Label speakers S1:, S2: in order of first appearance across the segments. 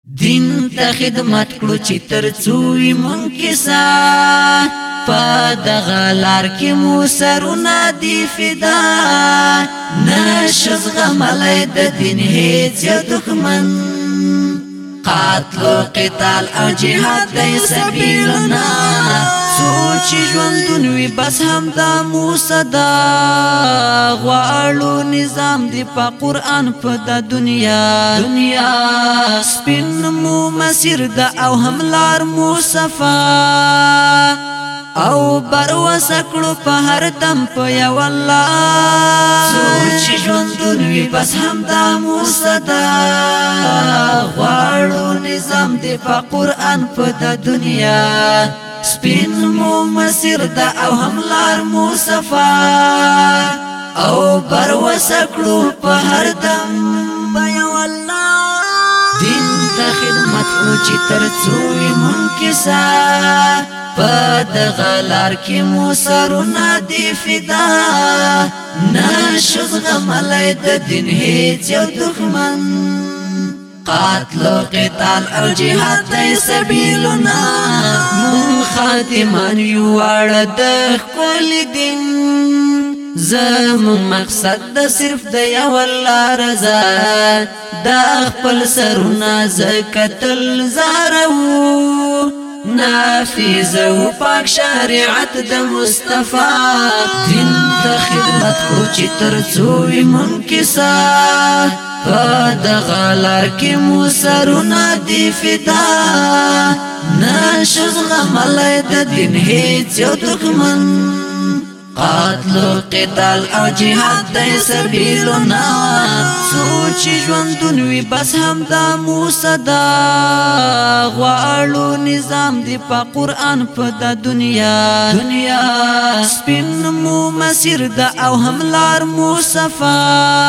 S1: دین ته خدمت کړو چې ترڅوي منکسا په دغه لار کې مو سرونه دی فدا نشز غملی د دین هیڅ یو دښمن قتل و قتال او جهاد دی سبیلنا سوچ ژوندون وي بس همدا مو صدا غواړو نظام دی په قرآن په د دنیا سپین مو مسیر ده او هم لار مو صفا او بروسه کړو په هر دم په یو الله سوچ ژوندون وي بس همدا مو صدا غواړو نظام دی په قرآن په د دنیا سپین مو مسیر ده او هم لار مو صفا او بروسه کړو په هر دم په یو الله دین ته خدمت کړو چې ترڅوي منکسا په دغه لار کې مو سرونه دی فدا نشز غملی د دین هیڅ یو دښمن قتل و قتال او جهاد دی سبیلنا مون خادمان یو واړه د ښکلي دین زمون مقصد د صرف د یو الله رضا دا خپل سرونه زکتل زارو نافذ و پاک شریعت د مصطفی دین ته خدمت کړو چې ترڅوي منکسا په دغه لار کې مو سرونه دی فدا نشز غملی د دین هیڅ یو دښمن قتل و قتال او جهاد دی سبیلنا سوچ ژوندون وي بس همدا مو صدا غواړو نظام دی په قرآن په د دنیا سپین مو مسیر ده او هم لار مو صفا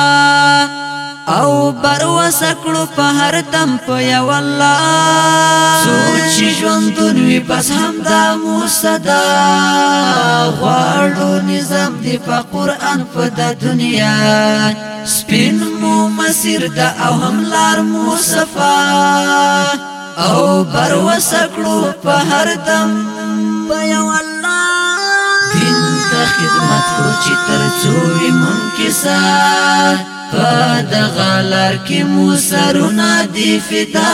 S1: او بروسه کړو په هر دم په یو الله سوچ ژوندون وي بس همدا مو صدا غواړو نظام دی په قرآن په د دنیا سپین مو مسیر ده او هم لار مو صفا او بروسه کړو په هر دم په یو الله دین ته خدمت کړو چې ترڅوي منکسا په دغه لار کې مو سرونه دی فدا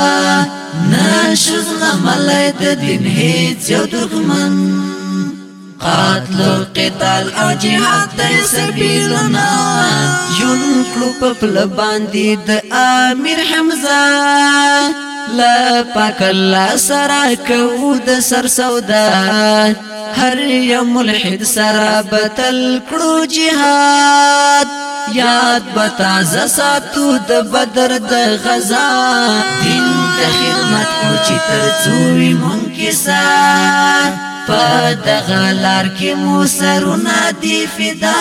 S1: نشز غملی د دین هیڅ یو دښمن قتل و قتال او جهاد دی سبیلنا ژوند کړو په پله باندې د امیر حمزه له پاک الله سره کوو د سر سودا هر یو ملحد سره بتل کړو جهاد یاد بتازه ساتو د بدر د غزا دین ته خدمت کړو چې ترڅوي منکسا په دغه لار کې مو سرونه دی فدا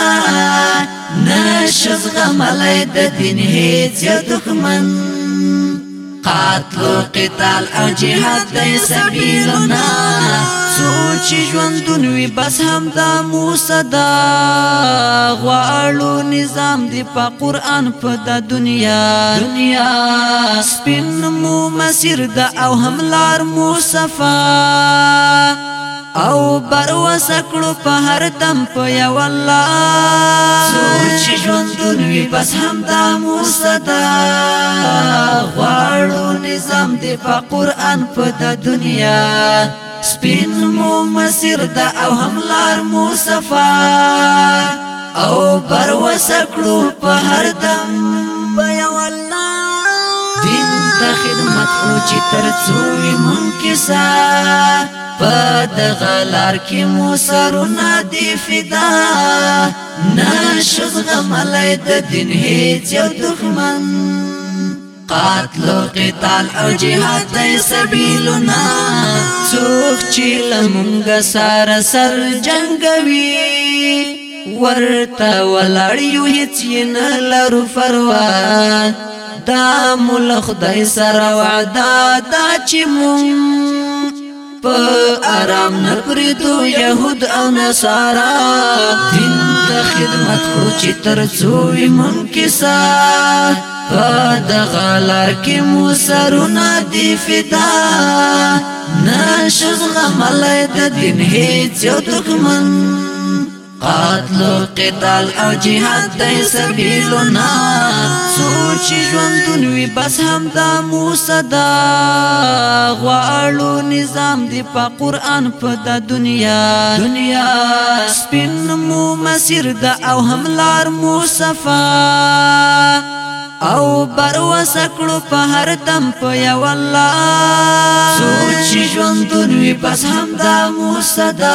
S1: نشز غملی د دین هیڅ یو دښمن قتل و قتال او جهاد دی سبیلنا سوچ ژوندون وي بس همدا مو صدا غواړو نظام دی په قرآن په د دنیا سپین مو مسیر ده او هم لار مو صفا او بروسه کړو په هر دم په یو الله سوچ ژوندون وي بس همدا مو صدا غواړو نظام دی په قرآن په د دنیا سپین مو مسیر ده او هم لار مو صفا او بروسه کړو په هر دم په یو الله دین ته خدمت کړو چې ترڅوي منکسا په دغه لار کې مو سرونه دی فدا نشز غملی د دین هیڅ یو دښمن قتل و قتال او جهاد دی سبیلنا څوک چې له مونږ سره سر جنګوي ورته ولاړ یو هیڅ یې نه لرو پروا دا مو له خدای سره وعده دا چې مونږ په آرام نه پرېږدو یهود او نصارا دین ته خدمت کړو چې ترڅوي منکسا په دغه لار کې مو سرونه دي فدا نشو زغملی د دین هیڅ یو دښمن قتل و قتال او جهاد دی سبیلنا سوچ ژوندون وي بس همدا مو صدا غواړو نظام دی په قرآن په د دنیا سپین مو مسیر دا او هم لار مو صفا او بروسه کړو په هر دم په یو الله سوچ ژوندون وي بس همدا مو صدا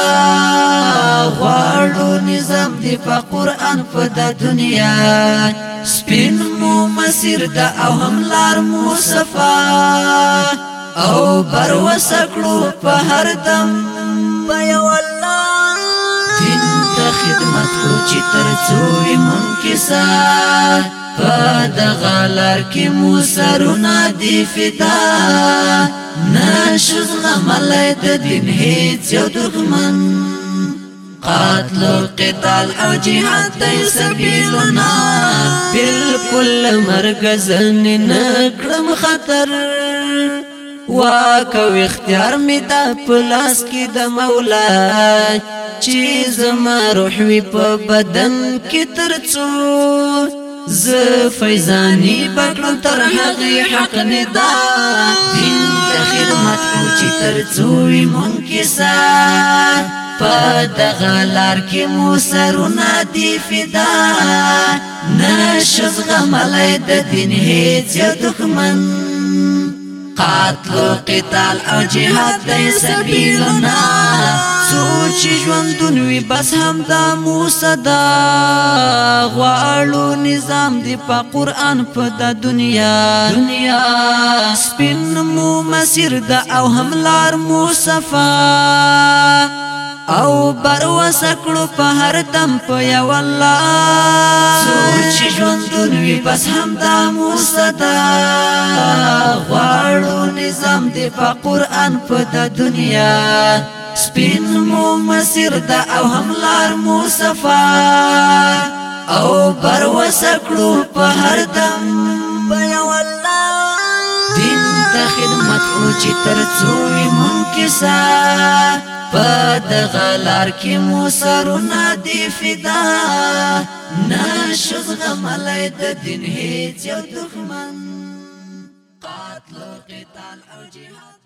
S1: غواړو نظام دی په قرآن په د دنیا سپین مو مسیر دا او هم لار مو صفا او بروسه کړو په هر دم په یو الله دین ته خدمت کړو چې تر څو وي منکسار په دغه لار کې مو سرونه دي فدا نشو زغملی د دین هیڅ یو دښمن قتل و قتال او جهاد دی سبیلنا بالکل مرګ زلنې نه کړم خطر واک او اختیار می دا په لاس کې د مولا چې زما روح وي په بدن کې تر څو ز فیضانی بکړم تر هغې حق ندا دین ته خدمت کو چې تر څو وي منکسار په دغه لار کې مو سرونه دي فدا نشو زغملی د دین هیڅ یو دښمن قتل و قتال او جهاد دی سبیلنا سوچ ژوندون وي بس همدا مو صدا غواړو نظام دی په قرآن په د دنیا سپین مو مسیر دا او هم لار مو صفا او بروسه کړو په هر دم په یو الله سوچ ژوندون وي بس همدا مو صدا غواړو نظام دی په قرآن په د دنیا سپین مو مسیر دا او هم لار مو صفا او بروسه کړو په هر دم په یو الله دین ته خدمت کړو چې تر څو وي منکسار په دغه لار کې مو سرونه دي فدا نشو زغملی د دین هیڅ یو دښمن قتل و قتال او جهاد